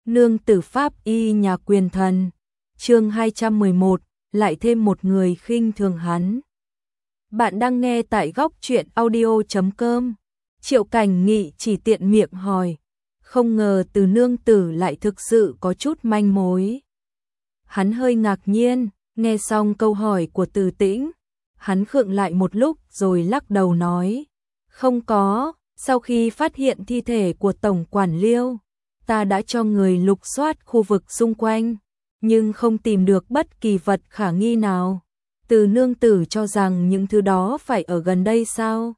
Nương tử pháp y nhà quyền thần. Chương 211, lại thêm một người khinh thường hắn. Bạn đang nghe tại góc truyện audio.com. Triệu Cảnh Nghị chỉ tiện miệng hỏi, không ngờ Từ nương tử lại thực sự có chút manh mối. Hắn hơi ngạc nhiên, nghe xong câu hỏi của Từ Tĩnh, hắn khựng lại một lúc rồi lắc đầu nói, không có, sau khi phát hiện thi thể của Tổng quản Liêu, ta đã cho người lục soát khu vực xung quanh, nhưng không tìm được bất kỳ vật khả nghi nào. Từ nương tử cho rằng những thứ đó phải ở gần đây sao?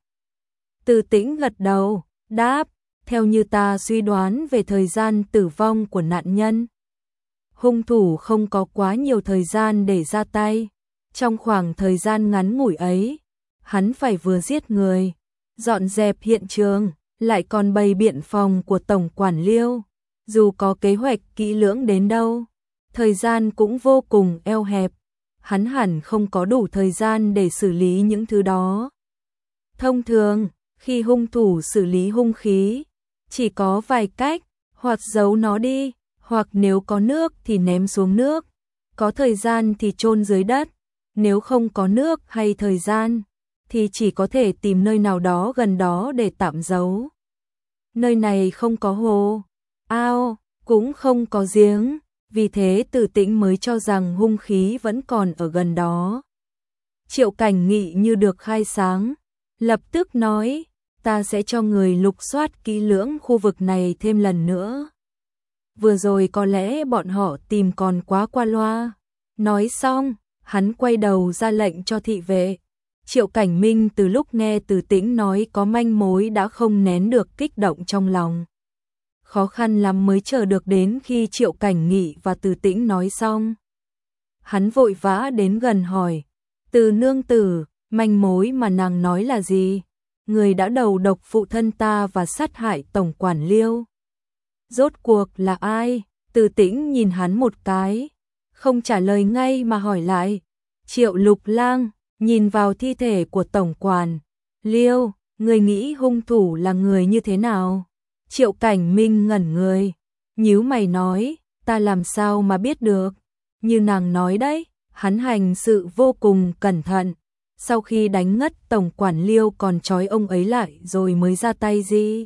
Từ Tĩnh gật đầu, đáp, theo như ta suy đoán về thời gian tử vong của nạn nhân, hung thủ không có quá nhiều thời gian để ra tay. Trong khoảng thời gian ngắn ngủi ấy, hắn phải vừa giết người, dọn dẹp hiện trường, lại còn bày biện phòng của Tổng quản Liêu. Dù có kế hoạch kỹ lưỡng đến đâu, thời gian cũng vô cùng eo hẹp. Hắn hẳn không có đủ thời gian để xử lý những thứ đó. Thông thường, khi hung thủ xử lý hung khí, chỉ có vài cách, hoặc giấu nó đi, hoặc nếu có nước thì ném xuống nước, có thời gian thì chôn dưới đất, nếu không có nước hay thời gian, thì chỉ có thể tìm nơi nào đó gần đó để tạm giấu. Nơi này không có hồ, ao, cũng không có giếng, vì thế Từ Tĩnh mới cho rằng hung khí vẫn còn ở gần đó. Triệu Cảnh Nghị như được khai sáng, lập tức nói, ta sẽ cho người lục soát kỹ lưỡng khu vực này thêm lần nữa. Vừa rồi có lẽ bọn họ tìm còn quá qua loa. Nói xong, hắn quay đầu ra lệnh cho thị vệ. Triệu Cảnh Minh từ lúc nghe Từ Tĩnh nói có manh mối đã không nén được kích động trong lòng. Khó khăn lắm mới chờ được đến khi Triệu Cảnh Nghị và Từ Tĩnh nói xong. Hắn vội vã đến gần hỏi, Từ nương tử, manh mối mà nàng nói là gì? Người đã đầu độc phụ thân ta và sát hại Tổng quản Liêu. Rốt cuộc là ai? Từ Tĩnh nhìn hắn một cái, không trả lời ngay mà hỏi lại. Triệu Lục Lang, nhìn vào thi thể của Tổng quản Liêu, người nghĩ hung thủ là người như thế nào? Triệu Cảnh Minh ngẩn người, nhíu mày nói, ta làm sao mà biết được? Như nàng nói đấy, hắn hành sự vô cùng cẩn thận. Sau khi đánh ngất Tổng quản Liêu còn trói ông ấy lại rồi mới ra tay gì?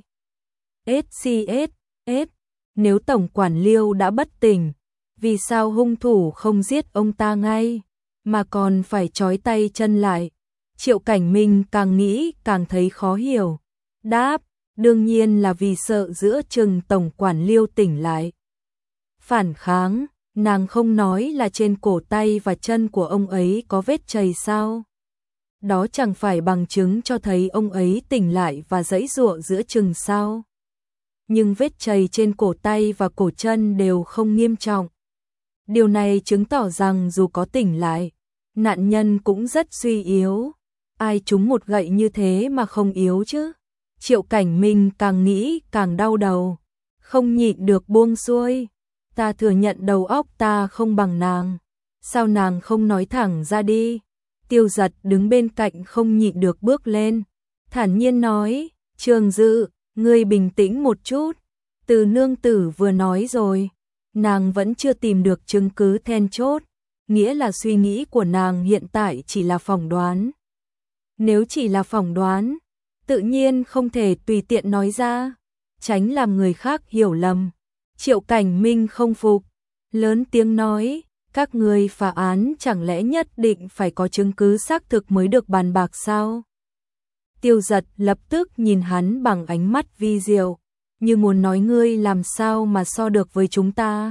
SCS, nếu Tổng quản Liêu đã bất tỉnh, vì sao hung thủ không giết ông ta ngay, mà còn phải trói tay chân lại? Triệu Cảnh Minh càng nghĩ càng thấy khó hiểu. Đáp, đương nhiên là vì sợ giữa chừng Tổng quản Liêu tỉnh lại phản kháng. Nàng không nói là trên cổ tay và chân của ông ấy có vết chày sao? Đó chẳng phải bằng chứng cho thấy ông ấy tỉnh lại và giãy giụa giữa chừng sao? Nhưng vết chày trên cổ tay và cổ chân đều không nghiêm trọng. Điều này chứng tỏ rằng dù có tỉnh lại, nạn nhân cũng rất suy yếu. Ai trúng một gậy như thế mà không yếu chứ? Triệu Cảnh Minh càng nghĩ càng đau đầu, không nhịn được buông xuôi. Ta thừa nhận đầu óc ta không bằng nàng, sao nàng không nói thẳng ra đi? Tiêu Giật đứng bên cạnh không nhịn được bước lên, thản nhiên nói, Trường Dự, ngươi bình tĩnh một chút. Từ nương tử vừa nói rồi, nàng vẫn chưa tìm được chứng cứ then chốt, nghĩa là suy nghĩ của nàng hiện tại chỉ là phỏng đoán. Nếu chỉ là phỏng đoán, tự nhiên không thể tùy tiện nói ra, tránh làm người khác hiểu lầm. Triệu Cảnh Minh không phục, lớn tiếng nói, các ngươi phá án chẳng lẽ nhất định phải có chứng cứ xác thực mới được bàn bạc sao? Tiêu Giật lập tức nhìn hắn bằng ánh mắt vi diệu, như muốn nói ngươi làm sao mà so được với chúng ta.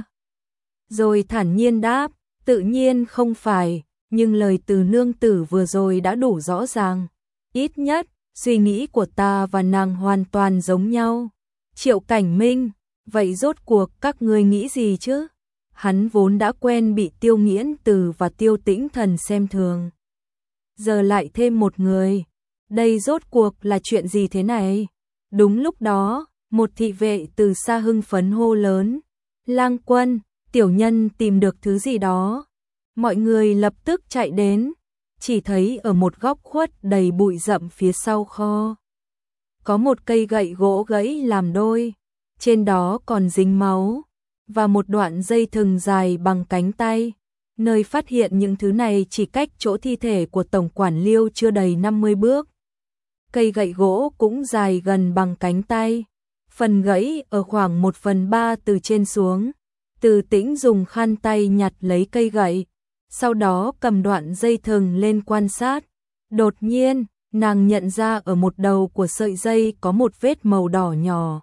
Rồi thản nhiên đáp, tự nhiên không phải, nhưng lời Từ nương tử vừa rồi đã đủ rõ ràng. Ít nhất, suy nghĩ của ta và nàng hoàn toàn giống nhau. Triệu Cảnh Minh, vậy rốt cuộc các ngươi nghĩ gì chứ? Hắn vốn đã quen bị Tiêu Nghiễn Từ và Tiêu Tĩnh Thần xem thường. Giờ lại thêm một người. Đây rốt cuộc là chuyện gì thế này? Đúng lúc đó, một thị vệ từ xa hưng phấn hô lớn. Lang Quân, tiểu nhân tìm được thứ gì đó. Mọi người lập tức chạy đến. Chỉ thấy ở một góc khuất đầy bụi rậm phía sau kho, có một cây gậy gỗ gãy làm đôi. Trên đó còn dính máu. và một đoạn dây thừng dài bằng cánh tay. Nơi phát hiện những thứ này chỉ cách chỗ thi thể của Tổng quản Liêu chưa đầy 50 bước. Cây gậy gỗ cũng dài gần bằng cánh tay, phần gãy ở khoảng 1/3 từ trên xuống. Từ Tĩnh dùng khăn tay nhặt lấy cây gậy, sau đó cầm đoạn dây thừng lên quan sát. Đột nhiên, nàng nhận ra ở một đầu của sợi dây có một vết màu đỏ nhỏ.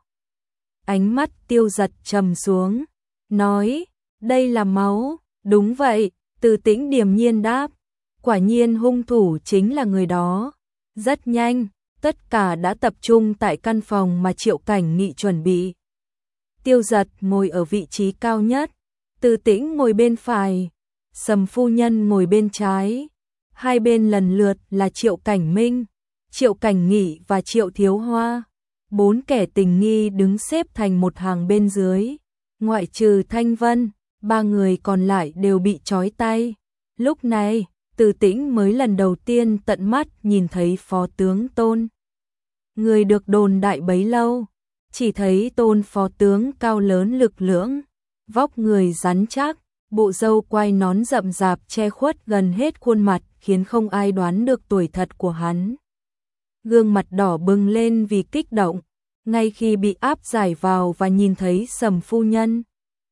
Ánh mắt Tiêu Dật trầm xuống, nói, đây là máu. Đúng vậy, Từ Tĩnh điềm nhiên đáp, quả nhiên hung thủ chính là người đó. Rất nhanh, tất cả đã tập trung tại căn phòng mà Triệu Cảnh Nghị chuẩn bị. Tiêu Dật ngồi ở vị trí cao nhất, Từ Tĩnh ngồi bên phải, Sầm phu nhân ngồi bên trái. Hai bên lần lượt là Triệu Cảnh Minh, Triệu Cảnh Nghị và Triệu Thiếu Hoa. 4 kẻ tình nghi đứng xếp thành một hàng bên dưới. Ngoại trừ Thanh Vân, 3 người còn lại đều bị trói tay. Lúc này, Từ Tĩnh mới lần đầu tiên tận mắt nhìn thấy phó tướng Tôn. Người được đồn đại bấy lâu, chỉ thấy Tôn phó tướng cao lớn lực lưỡng, vóc người rắn chắc, bộ râu quai nón rậm rạp che khuất gần hết khuôn mặt khiến không ai đoán được tuổi thật của hắn. Gương mặt đỏ bừng lên vì kích động, ngay khi bị áp giải vào và nhìn thấy Sầm phu nhân.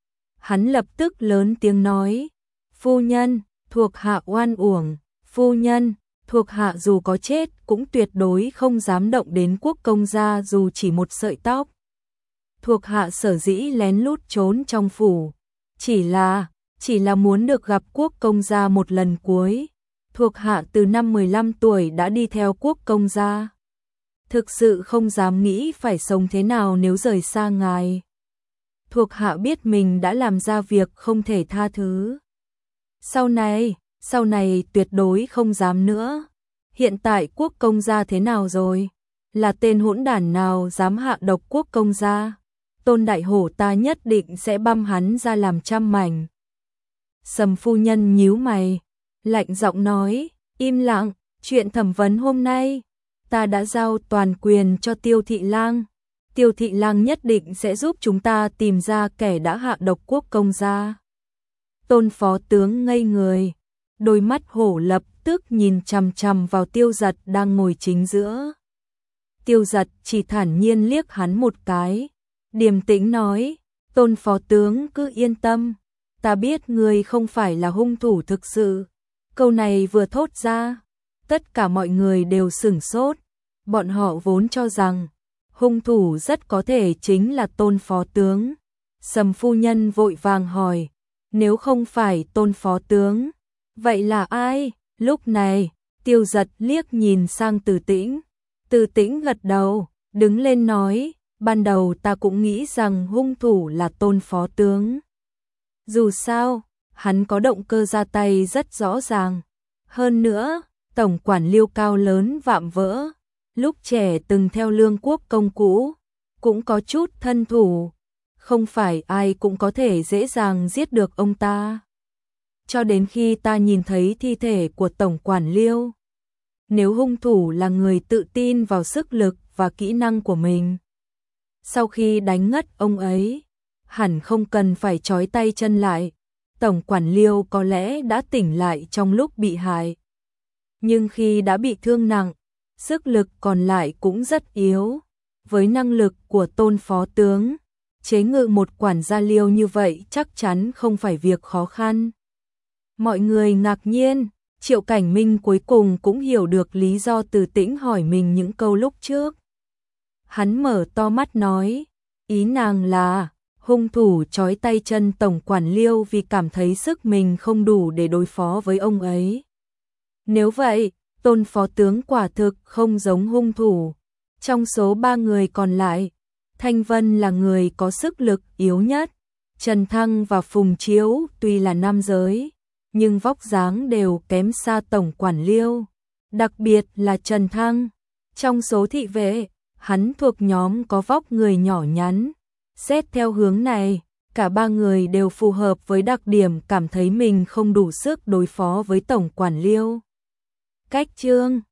Hắn lập tức lớn tiếng nói, phu nhân, thuộc hạ oan uổng, phu nhân, thuộc hạ dù có chết cũng tuyệt đối không dám động đến quốc công gia dù chỉ một sợi tóc. Thuộc hạ sở dĩ lén lút trốn trong phủ, chỉ là muốn được gặp quốc công gia một lần cuối. Thuộc hạ từ năm 15 tuổi đã đi theo quốc công gia. Thực sự không dám nghĩ phải sống thế nào nếu rời xa ngài. Thuộc hạ biết mình đã làm ra việc không thể tha thứ. Sau này tuyệt đối không dám nữa. Hiện tại quốc công gia thế nào rồi? Là tên hỗn đản nào dám hạ độc quốc công gia? Tôn đại hổ ta nhất định sẽ băm hắn ra làm trăm mảnh. Sầm phu nhân nhíu mày, lạnh giọng nói, im lặng, chuyện thẩm vấn hôm nay, ta đã giao toàn quyền cho Tiêu thị lang. Tiêu thị lang nhất định sẽ giúp chúng ta tìm ra kẻ đã hạ độc quốc công gia. Tôn phó tướng ngây người, đôi mắt hổ lập tức nhìn chằm chằm vào Tiêu Dật đang ngồi chính giữa. Tiêu Dật chỉ thản nhiên liếc hắn một cái, điềm tĩnh nói, Tôn phó tướng cứ yên tâm, ta biết người không phải là hung thủ thực sự. Câu này vừa thốt ra, tất cả mọi người đều sửng sốt, bọn họ vốn cho rằng hung thủ rất có thể chính là Tôn phó tướng. Sầm phu nhân vội vàng hỏi, nếu không phải Tôn phó tướng, vậy là ai? Lúc này, Tiêu Dật liếc nhìn sang Từ Tĩnh. Từ Tĩnh gật đầu, đứng lên nói, ban đầu ta cũng nghĩ rằng hung thủ là Tôn phó tướng. Dù sao, hắn có động cơ ra tay rất rõ ràng. Hơn nữa, tổng quản Liêu cao lớn vạm vỡ, lúc trẻ từng theo Lương quốc công cũ, cũng có chút thân thủ, không phải ai cũng có thể dễ dàng giết được ông ta. Cho đến khi ta nhìn thấy thi thể của tổng quản Liêu, nếu hung thủ là người tự tin vào sức lực và kỹ năng của mình, sau khi đánh ngất ông ấy, hẳn không cần phải trói tay chân lại. Tổng quản Liêu có lẽ đã tỉnh lại trong lúc bị hại, nhưng khi đã bị thương nặng, sức lực còn lại cũng rất yếu. Với năng lực của Tôn phó tướng, chế ngự một quản gia Liêu như vậy chắc chắn không phải việc khó khăn. Mọi người ngạc nhiên, Triệu Cảnh Minh cuối cùng cũng hiểu được lý do Từ Tĩnh hỏi mình những câu lúc trước. Hắn mở to mắt nói, ý nàng là hung thủ trói tay chân tổng quản Liêu vì cảm thấy sức mình không đủ để đối phó với ông ấy. Nếu vậy, Tôn phó tướng quả thực không giống hung thủ. Trong số 3 người còn lại, Thanh Vân là người có sức lực yếu nhất. Trần Thăng và Phùng Chiếu tuy là nam giới, nhưng vóc dáng đều kém xa tổng quản Liêu. Đặc biệt là Trần Thăng, trong số thị vệ, hắn thuộc nhóm có vóc người nhỏ nhắn. Xét theo hướng này, cả 3 người đều phù hợp với đặc điểm cảm thấy mình không đủ sức đối phó với tổng quản Liêu. Cách chương